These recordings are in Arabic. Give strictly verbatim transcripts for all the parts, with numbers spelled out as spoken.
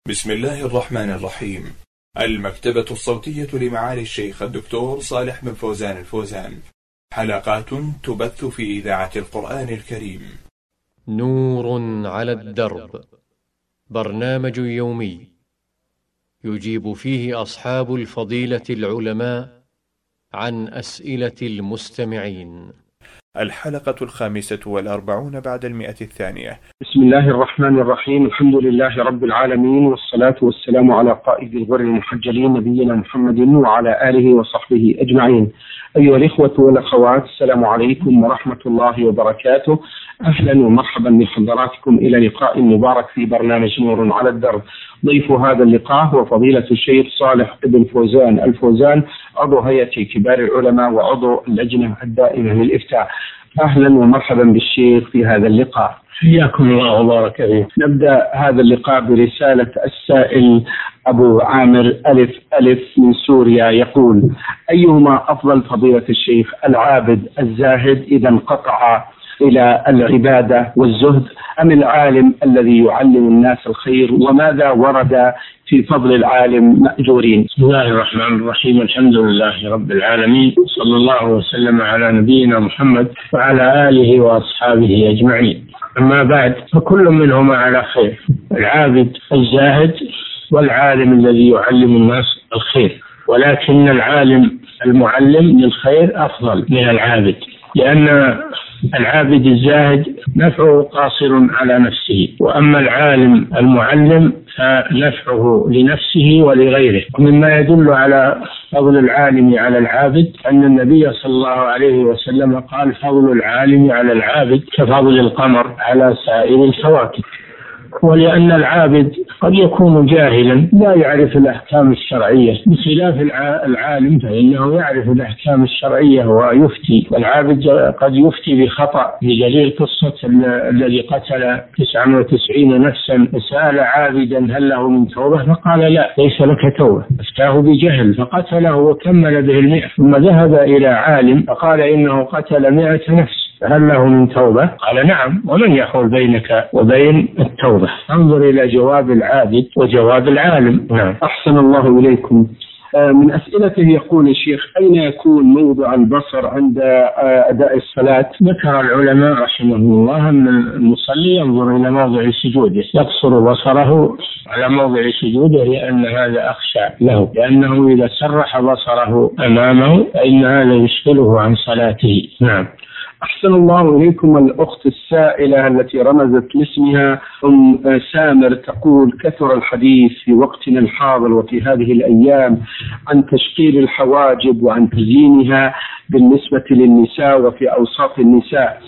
بسم الله الرحمن الرحيم. المكتبة الصوتية لمعالي الشيخ الدكتور صالح بن فوزان الفوزان، حلقات تبث في إذاعة القرآن الكريم. نور على الدرب، برنامج يومي يجيب فيه أصحاب الفضيلة العلماء عن أسئلة المستمعين. الحلقة الخامسة والأربعون بعد المئة الثانية. بسم الله الرحمن الرحيم. الحمد لله رب العالمين، والصلاة والسلام على قائد الغر المحجلين نبينا محمد وعلى آله وصحبه أجمعين. أيها الإخوة والأخوات، السلام عليكم ورحمة الله وبركاته. أهلا ومرحبا بحضراتكم إلى لقاء مبارك في برنامج نور على الدرب. ضيف هذا اللقاء هو فضيلة الشيخ صالح بن فوزان الفوزان، عضو هيئة كبار العلماء وعضو اللجنة الدائمة للإفتاء. أهلا ومرحبا بالشيخ في هذا اللقاء. حياكم الله وبارك فيك. نبدأ هذا اللقاء برسالة السائل أبو عامر ألف ألف من سوريا، يقول: أيهما أفضل فضيلة الشيخ، العابد الزاهد إذا انقطع إلى العبادة والزهد، أم العالم الذي يعلم الناس الخير؟ وماذا ورد في فضل العالم مأجورين؟ بسم الله الرحمن الرحيم. الحمد لله رب العالمين، صلى الله وسلم على نبينا محمد وعلى آله وأصحابه أجمعين. أما بعد، فكل منهما على خير، العابد الزاهد والعالم الذي يعلم الناس الخير، ولكن العالم المعلم للخير أفضل من العابد، لأن العابد الزاهد نفعه قاصر على نفسه، وأما العالم المعلم فنفعه لنفسه ولغيره. ومما يدل على فضل العالم على العابد أن النبي صلى الله عليه وسلم قال: فضل العالم على العابد كفضل القمر على سائر الكواكب. ولأن العابد قد يكون جاهلا لا يعرف الأحكام الشرعية، بخلاف العالم فإنه يعرف الأحكام الشرعية ويفتي. والعابد قد يفتي بخطأ، بدليل قصة الذي قتل تسعة وتسعين نفسا فسأل عابدا هل له من توبة، فقال لا، ليس لك توبة، افتاه بجهل فقتله وكمل به المئة، ثم ذهب إلى عالم فقال إنه قتل مئة نفس، هل له من توبة؟ قال نعم، ومن يحول بينك وبين التوبة؟ انظر إلى جواب العابد وجواب العالم. نعم. أحسن الله إليكم. من أسئلته يقول الشيخ: أين يكون موضع البصر عند أداء الصلاة؟ ذكر العلماء رحمهم الله أن المصلي ينظر إلى موضع سجوده، يقصر بصره على موضع سجوده، لأن هذا أخشى له، لأنه إذا سرح بصره أمامه فإن هذا يشغله عن صلاته. نعم. أحسن الله إليكم. الأخت السائلة التي رمزت لاسمها أم سامر تقول: كثر الحديث في وقتنا الحاضر وفي هذه الأيام عن تشقير الحواجب وعن تزيينها بالنسبة للنساء وفي أوساط النساء،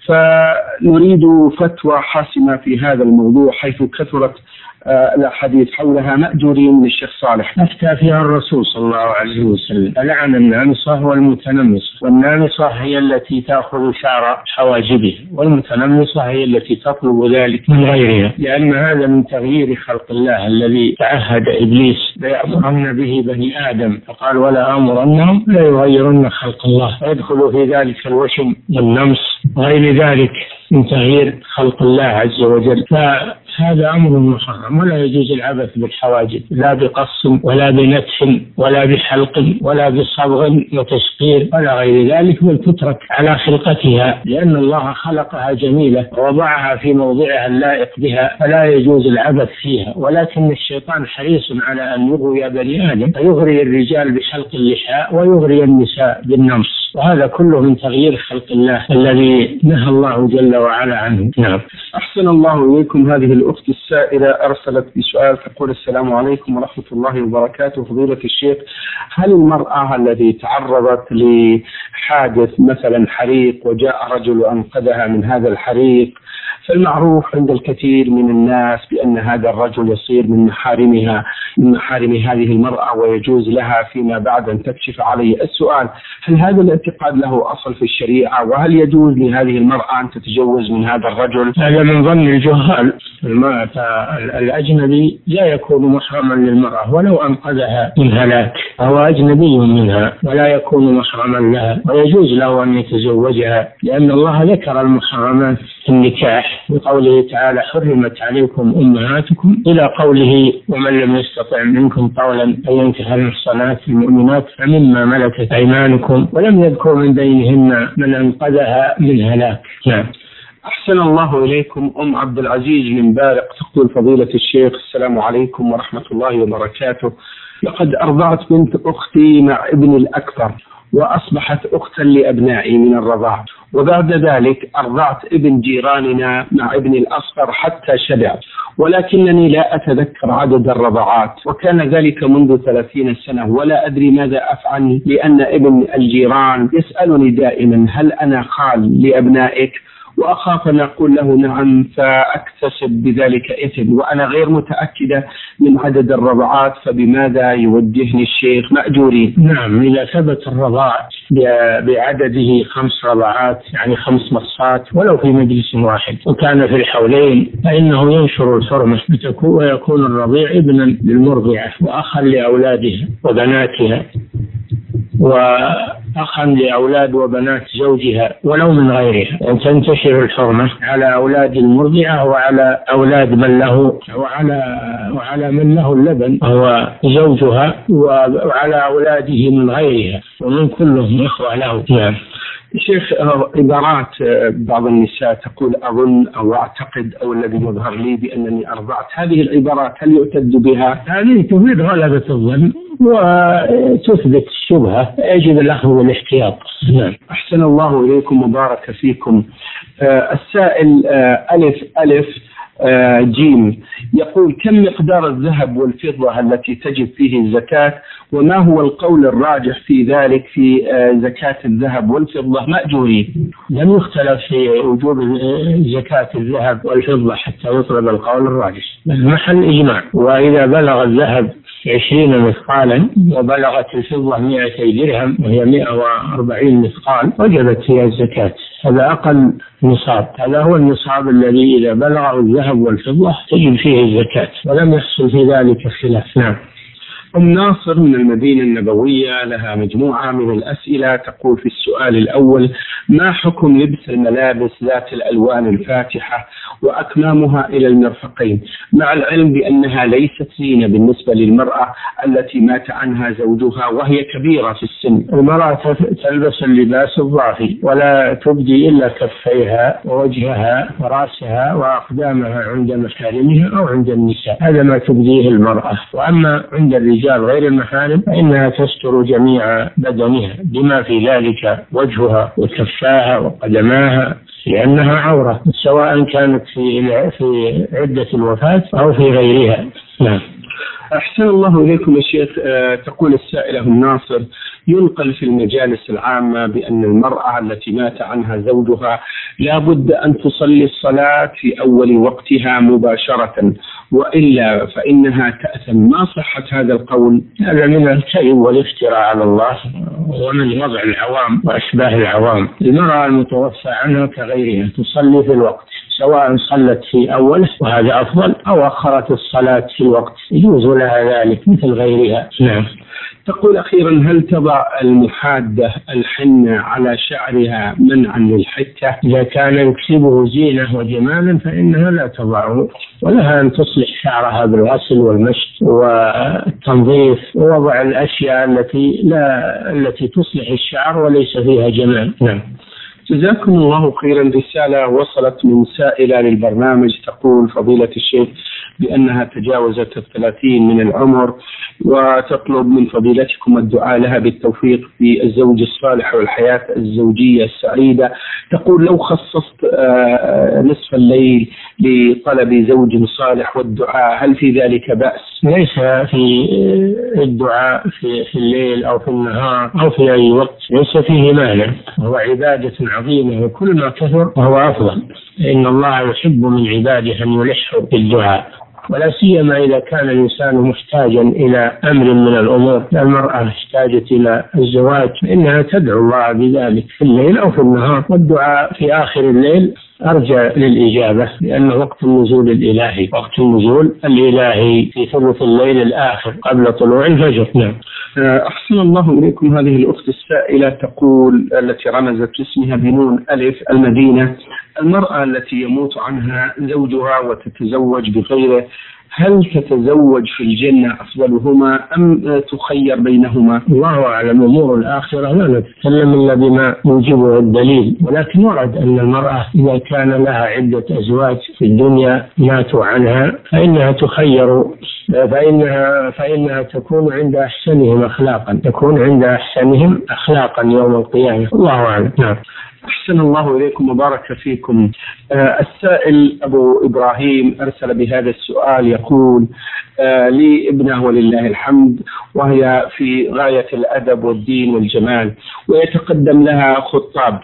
فنريد فتوى حاسمة في هذا الموضوع، حيث كثرت الحديث حولها مأجورين من الشيخ صالح. أفتى فيها الرسول صلى الله عليه وسلم: ألعن النامصة والمتنمصة. والنامصة هي التي تأخذ شعر حواجبه، والمتنمصة هي التي تطلب ذلك من غيرها، لأن هذا من تغيير خلق الله الذي تعهد إبليس ليأمرن به بني آدم، فقال: ولا أمرنهم لا يغيرن خلق الله، فيدخل في ذلك الوشم والنمص غير ذلك من تغيير خلق الله عز وجل. فهذا أمر محرم، ولا يجوز العبث بالحواجب، لا بقص ولا بنتف ولا بحلق ولا بصبغ وتشقير ولا غير ذلك، بل تترك على خلقتها، لأن الله خلقها جميلة ووضعها في موضعها اللائق بها، فلا يجوز العبث فيها. ولكن الشيطان حريص على أن يغوي بني آدم، فيغري الرجال بحلق اللحاء ويغري النساء بالنمص، وهذا كله من تغيير خلق الله الذي نهى الله جل وعلا عنه. نعم. أحسن الله إليكم. هذه الأخت السائلة أرسلت بسؤال تقول: السلام عليكم ورحمة الله وبركاته. فضيلة الشيخ، هل المرأة التي تعرضت لحادث مثلا حريق وجاء رجل أنقذها من هذا الحريق، فالمعروف عند الكثير من الناس بأن هذا الرجل يصير من محارمها، من محارم هذه المرأة ويجوز لها فيما بعد أن تكشف عليه. السؤال: هل هذا الاعتقاد له أصل في الشريعة؟ وهل يجوز لهذه المرأة أن تتجوز من هذا الرجل؟ هذا من ظن الجهال. المرأة الأجنبي لا يكون محرما للمرأة ولو أنقذها من هلاك، فهو أجنبي منها ولا يكون محرما لها، ويجوز له أن يتزوجها، لأن الله ذكر المحرمات في النكاح بقوله تعالى: حرمت عليكم أمهاتكم، إلى قوله: ومن لم يستطع منكم طولا أن ينكح المحصنات المؤمنات فمما ملكت أيمانكم، ولم يذكر من بينهن من أنقذها من هلاك. نعم. أحسن الله إليكم. أم عبد العزيز من بارق تقول: فضيلة الشيخ، السلام عليكم ورحمة الله وبركاته. لقد أرضعت بنت أختي مع ابني الأكبر وأصبحت أختا لأبنائي من الرضاعة، وبعد ذلك أرضعت ابن جيراننا مع ابني الأصغر حتى شبع، ولكنني لا أتذكر عدد الرضعات، وكان ذلك منذ ثلاثين سنة، ولا أدري ماذا أفعل، لأن ابن الجيران يسألني دائما: هل أنا خال لأبنائك؟ وأخاف أن أقول له نعم فأكتسب بذلك إثم، وأنا غير متأكدة من عدد الرضعات، فبماذا يوجهني الشيخ مأجورين؟ نعم، إذا ثبت الرضاع بعدده خمس رضعات يعني خمس مصات ولو في مجلس واحد، وكان في الحولين، فإنه ينشر الحرمة ويكون الرضيع ابنا للمرضعة وأخا لأولادها وبناتها وأخا لأولاد وبنات زوجها ولو من غيرها، أن تنتشر الحرمة على أولاد المرضعة وعلى أولاد من له وعلى وعلى من له اللبن هو زوجها وعلى أولاده من غيرها ومن كلهم إخوة له. نعم. شيخ، عبارات بعض النساء تقول أظن أو أعتقد أو الذي يظهر لي بأنني أرضعت، هذه العبارات هل يعتد بها؟ هذه تفيد غلبة الظن وتثبت الشبهة، يجب الأخذ والاحتياط. نعم. أحسن الله إليكم وبارك فيكم. آه السائل آه ألف ألف آه جيم يقول: كم مقدار الذهب والفضة التي تجب فيه الزكاة، وما هو القول الراجح في ذلك في آه زكاة الذهب والفضة مأجورين؟ لم يختلف في وجوب زكاة الذهب والفضة حتى يطلب القول الراجح، محل إجماع. وإذا بلغ الذهب عشرين مثقالا وبلغت الفضة مئتي درهم وهي مئة وأربعين مثقال وجبت فيها الزكاة. هذا أقل نصاب، هذا هو النصاب الذي إذا بلغه الذهب والفضة تجب فيه الزكاة، ولم يحصل في ذلك خلاف. نعم. أم ناصر من المدينة النبوية لها مجموعة من الأسئلة، تقول في السؤال الأول: ما حكم لبس الملابس ذات الألوان الفاتحة وأكمامها إلى المرفقين، مع العلم بأنها ليست زينة بالنسبة للمرأة التي مات عنها زوجها وهي كبيرة في السن؟ المرأة تلبس اللباس الضافي ولا تبدي إلا كفيها ووجهها ورأسها وأقدامها عند محارمها أو عند النساء، هذا ما تبديه المرأة. وأما عند الرجال غير المحارم فإنها تستر جميع بدنها بما في ذلك وجهها وكفاها وقدماها، لأنها عورة سواء كانت في في عدة الوفاة أو في غيرها. نعم. أحسن الله إليكم يا شيخ. أه تقول السائلة الناصر: ينقل في المجالس العامة بأن المرأة التي مات عنها زوجها لا بد أن تصلي الصلاة في أول وقتها مباشرة، وإلا فإنها تأثم، ما صحة هذا القول؟ هذا من الكذب والافتراء على الله ومن وضع العوام وأشباه العوام. المرأة المتوفى عنها كغيرها تصلي في الوقت، سواء صلت في أوله وهذا أفضل أو أخرت الصلاة في الوقت، يجوز لها ذلك مثل غيرها. نعم. تقول أخيرا: هل تضع المحادة الحنة على شعرها منعا للحكة؟ إذا كان يكسبه زينة وجمالا فإنها لا تضعه، ولها أن تصلح شعرها بالغسل والمشط والتنظيف ووضع الأشياء التي لا التي تصلح الشعر وليس فيها جمال. نعم. جزاكم الله خيرا. رسالة وصلت من سائلة للبرنامج تقول: فضيلة الشيخ بأنها تجاوزت الثلاثين من العمر وتطلب من فضيلتكم الدعاء لها بالتوفيق في الزوج الصالح والحياة الزوجية السعيدة. تقول: لو خصصت نصف الليل لطلب زوج صالح والدعاء هل في ذلك بأس؟ ليس في الدعاء في, في الليل أو في النهار أو في أي وقت ليس فيه مانع، هو عبادة عظيمة وكل ما كثر فهو أفضل. إن الله يحب من عباده أن يلحوا بالدعاء، ولا سيما إذا كان الإنسان محتاجا إلى أمر من الأمور. المرأة احتاجت إلى الزواج فإنها تدعو الله بذلك في الليل أو في النهار، والدعاء في آخر الليل أرجى للإجابة لأنه وقت النزول الإلهي، وقت النزول الإلهي في ثلث الليل الآخر قبل طلوع الفجر. نعم. أحسن الله إليكم. هذه الأخت السائلة تقول، التي رمزت اسمها بنون ألف، المدينة: المرأة التي يموت عنها زوجها وتتزوج بغيره، هل تتزوج في الجنة أفضلهما أم تخير بينهما؟ الله أعلم. أمور الآخرة لا نتكلم إلا بما يوجبه الدليل، ولكن ورد أن المرأة إذا كان لها عدة أزواج في الدنيا ماتوا عنها فإنها تخير، فإنها, فإنها تكون عند أحسنهم أخلاقا تكون عند أحسنهم أخلاقا يوم القيامة. الله أعلم. نعم. أحسن الله إليكم وبارك فيكم. آه السائل أبو إبراهيم أرسل بهذا السؤال، يقول: آه لي ابنة ولله الحمد، وهي في غاية الأدب والدين والجمال، ويتقدم لها خطاب،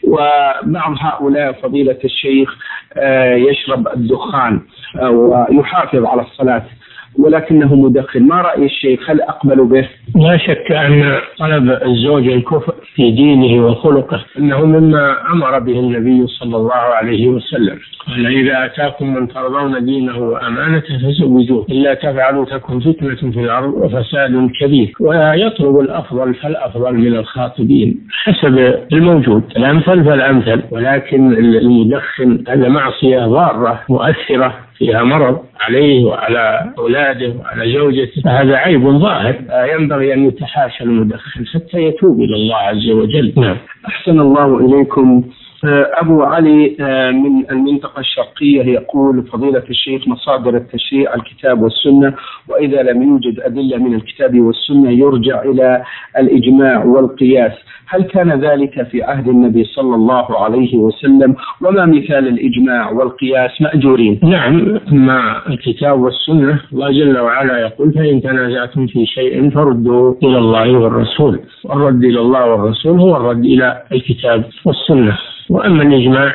وبعض هؤلاء فضيلة الشيخ آه يشرب الدخان آه ويحافظ على الصلاة ولكنه مدخن، ما رأي الشيخ؟ هل أقبل به؟ لا شك أن طلب الزوج الكفء في دينه وخلقه إنه مما أمر به النبي صلى الله عليه وسلم، قال: إذا أتاكم من ترضون دينه وأمانته فزوجوه، إلا تفعلوا تكن فتنة في الأرض وفساد كبير. ويطلب الأفضل فالأفضل من الخاطبين حسب الموجود، الأمثل فالأمثل. ولكن المدخن هذا معصية ضارة مؤثرة فيها مرض عليه وعلى أولاده وعلى زوجته، فهذا عيب ظاهر ينبغي أن يتحاشى المدخن حتى يتوب إلى الله عز وجل. نعم. أحسن الله إليكم. أبو علي من المنطقة الشرقية يقول: فضيلة الشيخ، مصادر التشريع الكتاب والسنة، وإذا لم يوجد أدلة من الكتاب والسنة يرجع إلى الإجماع والقياس، هل كان ذلك في عهد النبي صلى الله عليه وسلم؟ وما مثال الإجماع والقياس مأجورين؟ نعم، مع الكتاب والسنة الله جل وعلا يقول: فإن تنازعتم في شيء فردوا إلى الله والرسول، والرد إلى الله والرسول هو الرد إلى الكتاب والسنة. وأما الإجماع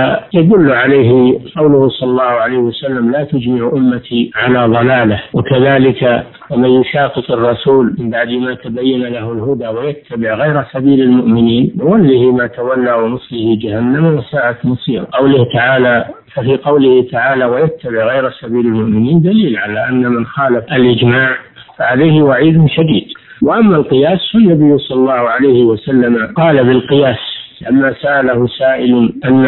فيدل عليه قوله صلى الله عليه وسلم: لا تجمع أمتي على ضلالة. وكذلك ومن يشاقق الرسول من بعد ما تبين له الهدى ويتبع غير سبيل المؤمنين نوله ما تولى ونصله جهنم وساءت مصيرا. قوله تعالى ففي قوله تعالى ويتبع غير سبيل المؤمنين دليل على أن من خالف الإجماع فعليه وعيد شديد. وأما القياس فالنبي صلى الله عليه وسلم قال بالقياس لما سأله سائل أن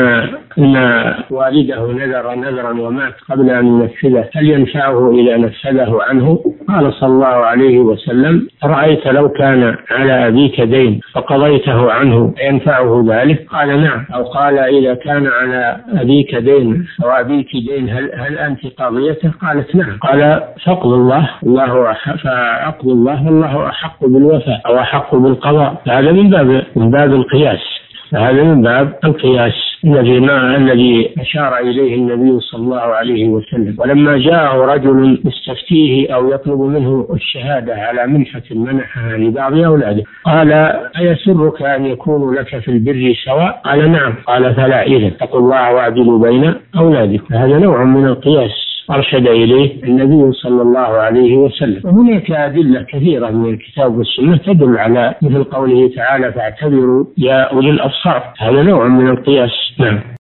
أن والده نذر نذرا ومات قبل أن ينفذه هل ينفعه إذا نفذه عنه؟ قال صلى الله عليه وسلم: رأيت لو كان على أبيك دين فقضيته عنه ينفعه ذلك؟ قال: نعم. أو قال: إذا كان على أبيك دين وأبيك دين هل, هل أنت قاضيته؟ قالت: نعم. قال: فاقض الله الله فأقض الله والله أحق بالوفاء أو أحق بالقضاء. هذا من باب من باب القياس هذا من باب القياس الذي ما الذي أشار إليه النبي صلى الله عليه وسلم. ولما جاءه رجل يستفتيه أو يطلب منه الشهادة على منحة منحها لبعض أولاده قال: أيسرك أن يكون لك في البر سواء؟ قال: نعم. قال: فلا إذن اتقوا الله واعدلوا بين أولادكم. هذا نوع من القياس أرشد إليه النبي صلى الله عليه وسلم. وهناك أدلة كثيرة من الكتاب والسنة تدل على مثل قوله تعالى: فاعتبروا يا أولي الأبصار. هذا نوع من القياس. نعم.